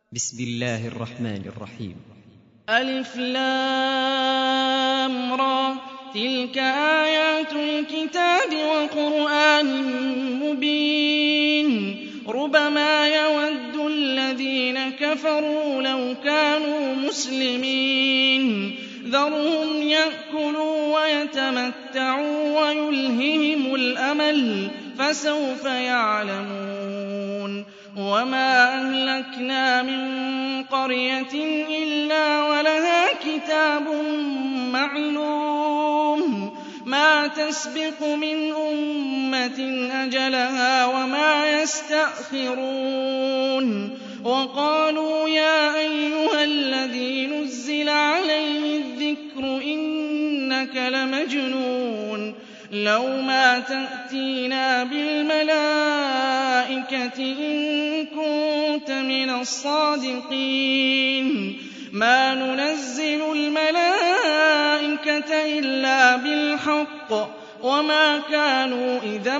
بسم الله الرحمن الرحيم. ألف لام را تلك آيات الكتاب وقرآن مبين ربما يود الذين كفروا لو كانوا مسلمين ذرهم يأكلوا ويتمتعوا ويلههم الأمل فسوف يعلمون وما أهلكنا من قرية إلا ولها كتاب معلوم ما تسبق من أمة أجلها وما يستأخرون وقالوا يا أيها الذي نزل عليه الذكر إنك لمجنون لو ما تأتينا بالملائكة إن كنت من الصادقين ما ننزل الملائكة إلا بالحق وما كانوا إذا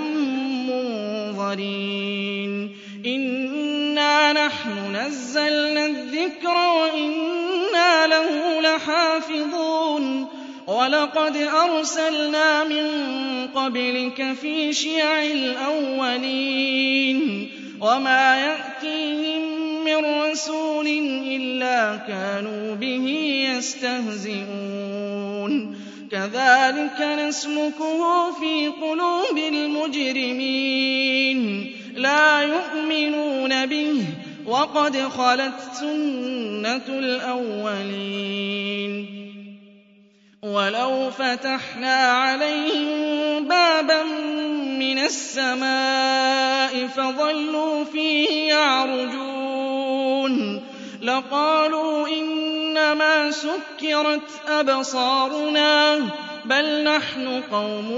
منظرين إنا نحن نزلنا الذكر وإنا له لحافظون وَلَقَدْ أَرْسَلْنَا مِن قَبْلِكَ فِي شِيَعِ الْأَوَّلِينَ وَمَا يَأْتِيهِم مِّن رَّسُولٍ إِلَّا كَانُوا بِهِ يَسْتَهْزِئُونَ كَذَٰلِكَ نَسْلُكُهُ فِي قُلُوبِ الْمُجْرِمِينَ لَا يُؤْمِنُونَ بِهِ وَقَدْ خَلَتْ سُنَّةُ الْأَوَّلِينَ وَلَوْ فَتَحْنَا عَلَيْهِم بَابًا مِّنَ السَّمَاءِ فَظَلُّوا فِيهِ يَعْرُجُونَ لَقَالُوا إِنَّمَا سُكِّرَتْ أَبْصَارُنَا بَلْ نَحْنُ قَوْمٌ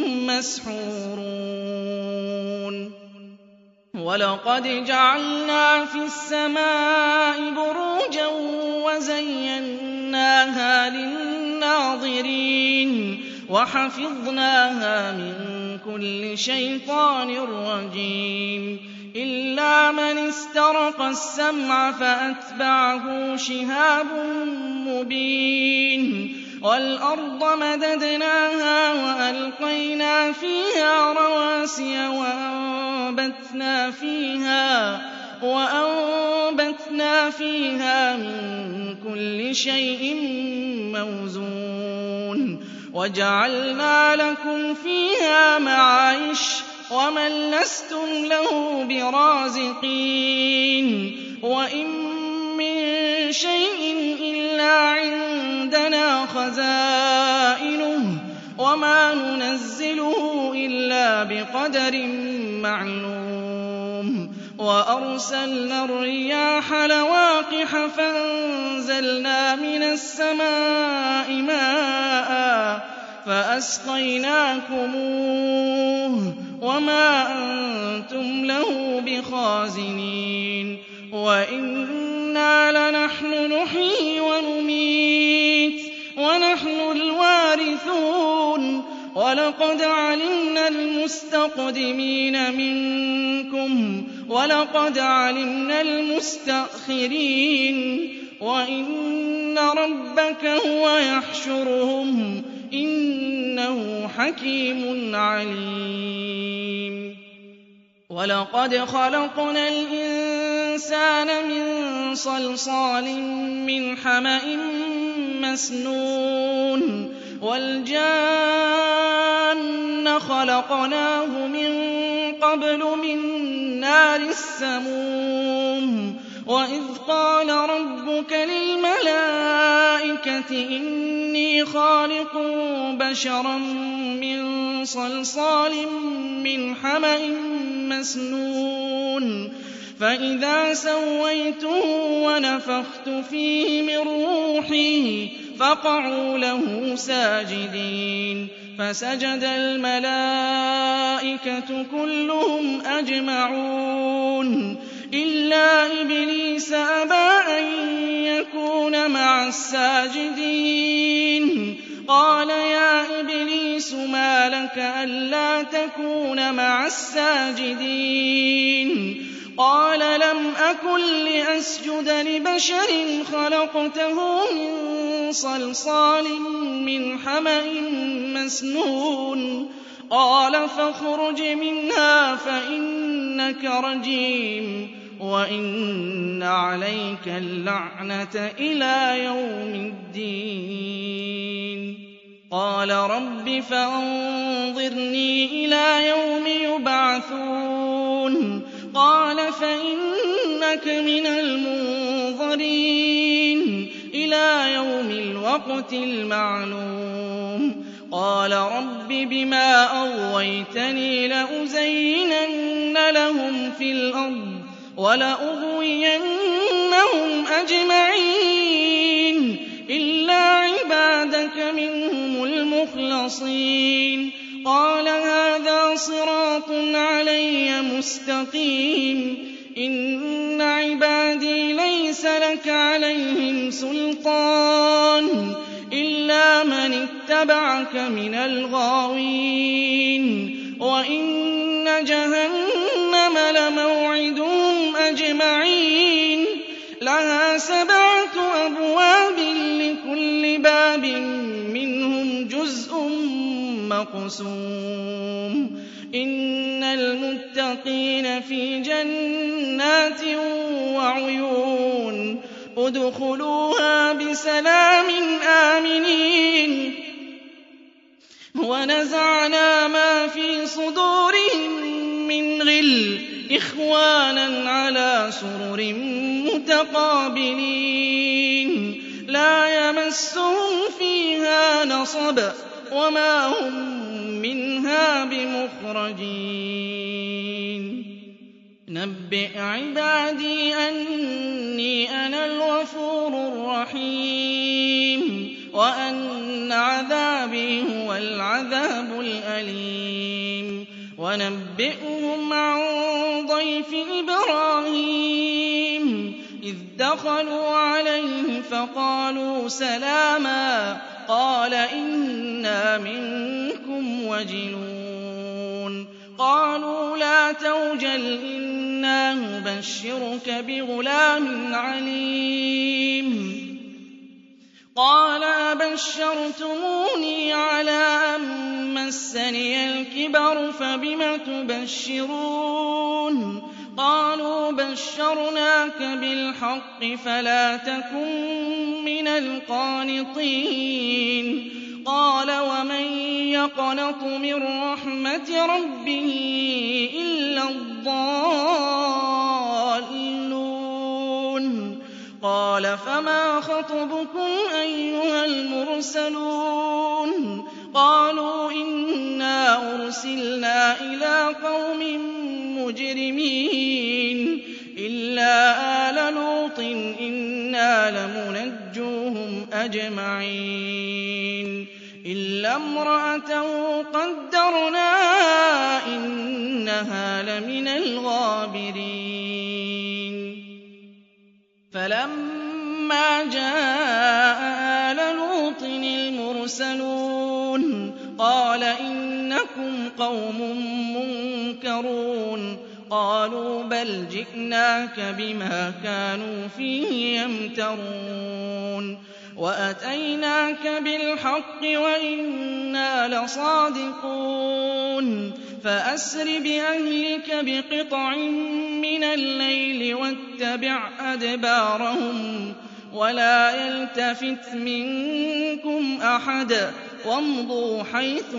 مَّسْحُورُونَ وَلَقَدْ جَعَلْنَا فِي السَّمَاءِ بُرُوجًا وَزَيَّنَّاهَا لِلنَّاظِرِينَ وَحَفِظْنَاهَا مِن كُلِّ شَيْطَانٍ رَّجِيمٍ إِلَّا مَنِ اسْتَرَقَ السَّمْعَ فَأَتْبَعَهُ شِهَابٌ مُّبِينٌ وَالْأَرْضَ مَدَدْنَاهَا وَأَلْقَيْنَا فِيهَا رَوَاسِيَ وَأَنبَتْنَا فِيهَا مِن كُلِّ شَيْءٍ موزون وَجَعَلْنَا لَكُمْ فِيهَا مَعَايِشَ وَمَن لَّسْتُمْ لَهُ بِرَازِقِينَ وَإِن مِّن شَيْءٍ إِلَّا عِندَنَا خَزَائِنُهُ وَمَا نُنَزِّلُهُ إِلَّا بِقَدَرٍ مَّعْلُومٍ وَأَرْسَلْنَا الرِّيَاحَ لَوَاقِحَ فَأَنزَلْنَا مِنَ السَّمَاءِ مَاءً فَأَسْقَيْنَاكُمُوهُ وَمَا أَنتُمْ لَهُ بِخَازِنِينَ وَإِنَّا لَنَحْنُ نُحْيِي وَنُمِيتُ وَنَحْنُ الْوَارِثُونَ وَلَقَدْ عَلِمْنَا الْمُسْتَقْدِمِينَ مِنكُمْ وَلَقَدْ عَلِمْنَا الْمُسْتَأْخِرِينَ وَإِنَّ رَبَّكَ هُوَ يَحْشُرُهُمْ إِنَّهُ حَكِيمٌ عَلِيمٌ وَلَقَدْ خَلَقْنَا الْإِنسَانَ مِن صَلْصَالٍ مِّنْ حَمَإٍ مَّسْنُونٍ وَالْجَانَّ خَلَقْنَاهُ مِن قَبْلُ مِن نَّارِ السَّمُومِ وَإِذْ قَالَ رَبُّكَ لِلْمَلَائِكَةِ إِنِّي خَالِقٌ بَشَرًا مِّن صَلْصَالٍ مِّنْ حَمَإٍ مَّسْنُونٍ فَإِذَا سَوَّيْتُهُ وَنَفَخْتُ فِيهِ مِن رُّوحِي فَقَعُوا لَهُ سَاجِدِينَ فَسَجَدَ الْمَلَائِكَةُ كُلُّهُمْ أَجْمَعُونَ إِلَّا إِبْلِيسَ أَبَىٰ أَن يَكُونَ مَعَ السَّاجِدِينَ قَالَ يَا إِبْلِيسُ مَا لَكَ أَلَّا تَكُونَ مَعَ السَّاجِدِينَ قال لم أكن لأسجد لبشر خلقته من صلصال من حمأ مسنون قال فاخرج منها فإنك رجيم وإن عليك اللعنة إلى يوم الدين قال رب فانظرني إلى يوم يبعثون قال فإنك من المنظرين إلى يوم الوقت المعلوم قال رب بما أغويتني لأزينن لهم في الأرض ولأغوينهم أجمعين إلا عبادك منهم المخلصين قال هذا صراط علي مستقيم إن عبادي ليس لك عليهم سلطان إلا من اتبعك من الغاوين وإن جهنم لموعدهم أجمعين لها 7 أبواب لكل باب منهم جزء مقسوم إن المتقين في جنات وعيون ادخلوها بسلام آمنين ونزعنا ما في صدورهم من غل إخوانا على سرر متقابلين لا يمسهم فيها نصب وما هم منها بمخرجين نبئ عبادي أني أنا الغفور الرحيم وأن عذابي هو العذاب الأليم ونبئهم عن ضيف إبراهيم إذ دخلوا عليه فقالوا سلاما قال إنا منكم وجلون قالوا لا توجل إنا نبشرك بغلام عليم قال أبشرتموني على أن مسني الكبر فبم تبشرون قالوا بشرناك بالحق فلا تكن من القانطين قال ومن يقنط من رحمة ربه إلا الضالون قال فما خطبكم أيها المرسلون قالوا إنا أرسلنا إلى قوم مجرمين إلا آل لوط إنا لمنجوهم أجمعين إلا امرأته قدرنا إنها لمن الغابرين فلما جاء آل لوط المرسلون قال إنكم قوم منكرون قالوا بل جئناك بما كانوا فيه يمترون وأتيناك بالحق وإنا لصادقون فأسر بأهلك بقطع من الليل واتبع أدبارهم ولا يلتفت منكم أحد وامضوا حيث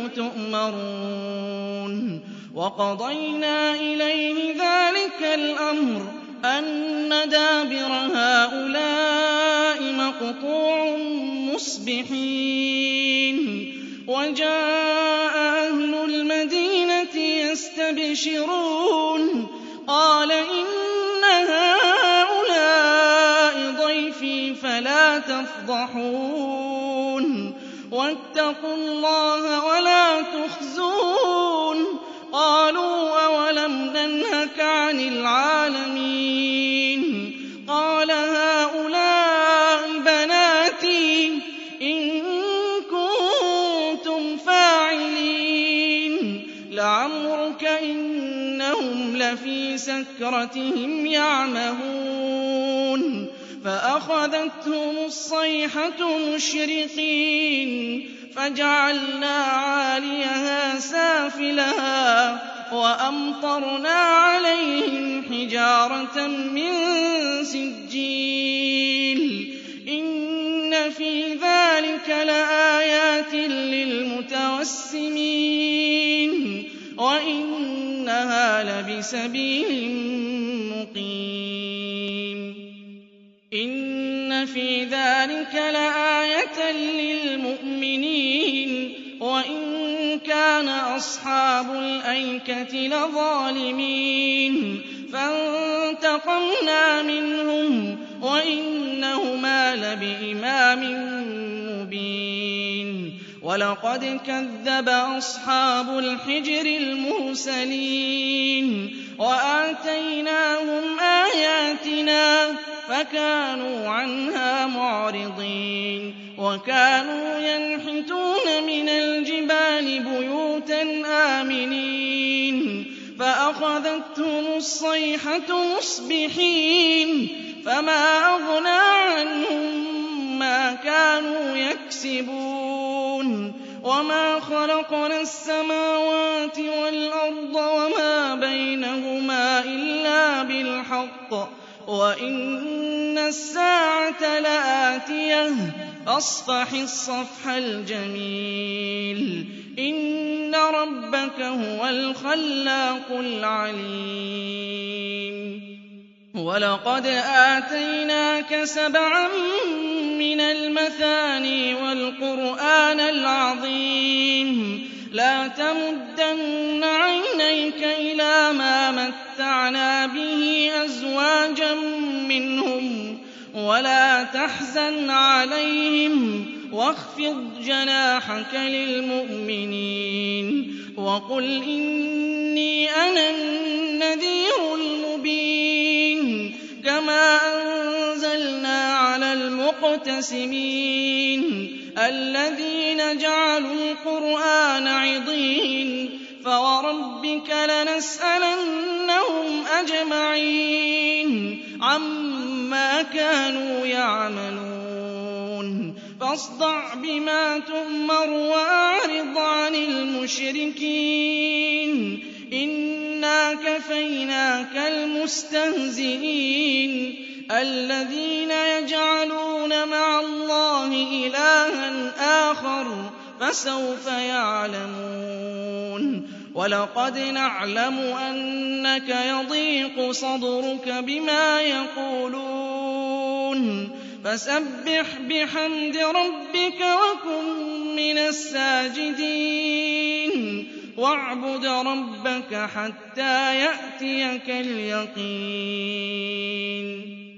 تؤمرون وقضينا إليه ذلك الأمر أن دابر هؤلاء مقطوع مصبحين وجاء أهل المدينة يستبشرون قال إن هؤلاء ضيفي فلا تفضحون واتقوا الله ولا تخزون قالوا أولم ننهك عن العالمين قال هؤلاء بناتي إن كنتم فاعلين لعمرك إنهم لفي فِي سَكْرَتِهِمْ يَعْمَهُونَ فَأَخَذَتْهُمُ الصَّيْحَةُ مُشْرِقِينَ فَجَعَلْنَا عَالِيَهَا سَافِلَهَا وَأَمْطَرْنَا عَلَيْهِمْ حِجَارَةً مِّن سِجِّيلٍ إِنَّ فِي ذَٰلِكَ لَآيَاتٍ لِّلْمُتَوَسِّمِينَ وَإِنَّهَا لَبِسَبِيلٍ مُّقِيمٍ إِنَّ فِي ذَٰلِكَ لَآيَةً لِّلْمُؤْمِنِينَ وَإِن كَانَ أَصْحَابُ الْأَيْكَةِ لَظَالِمِينَ فَانتَقَمْنَا مِنْهُمْ وَإِنَّهُمَا لَبِإِمَامٍ مُّبِينٍ وَلَقَدْ كَذَّبَ أَصْحَابُ الْحِجْرِ الْمُرْسَلِينَ وَآتَيْنَاهُمْ آيَاتِنَا فَكَانُوا عَنْهَا مُعْرِضِينَ وَكَانُوا يَنْحِتُونَ مِنَ الْجِبَالِ بُيُوتًا آمِنِينَ فَأَخَذَتْهُمُ الصَّيْحَةُ مُصْبِحِينَ فَمَا أَغْنَىٰ عَنْهُم مَّا كَانُوا يَكْسِبُونَ وَمَا خَلَقْنَا السَّمَاوَاتِ وَالْأَرْضَ وَمَا بَيْنَهُمَا إِلَّا بِالْحَقِّ وَإِنَّ السَّاعَةَ لَآتِيَةٌ فَاصْفَحِ الصَّفْحَ الْجَمِيلَ إِنَّ رَبَّكَ هُوَ الْخَلَّاقُ الْعَلِيمُ وَلَقَدْ آتَيْنَاكَ سَبْعًا مِّنَ الْمَثَانِي وَالْقُرْآنَ الْعَظِيمَ لَا تَمُدَّنَّ عَيْنَيْكَ إِلَىٰ مَا مَتَّعْنَا بِهِ أَزْوَاجًا مِّنْهُمْ وَلَا تَحْزَنْ عَلَيْهِمْ وَاخْفِضْ جَنَاحَكَ لِلْمُؤْمِنِينَ وَقُلْ إِنِّي أَنَا النَّذِيرُ الْمُبِينُ كَمَا أَنزَلْنَا عَلَى الْمُقْتَسِمِينَ الَّذِينَ جَعَلُوا الْقُرْآنَ عِضِينَ فَوَرَبِّكَ لَنَسْأَلَنَّهُمْ أَجْمَعِينَ عَمَّا كَانُوا يَعْمَلُونَ فاصدع بما تؤمر وأعرض عن المشركين إنا كفيناك المستهزئين الذين يجعلون مع الله إلها آخر فسوف يعلمون ولقد نعلم أنك يضيق صدرك بما يقولون فسبح بحمد ربك وكن من الساجدين واعبد ربك حتى يأتيك اليقين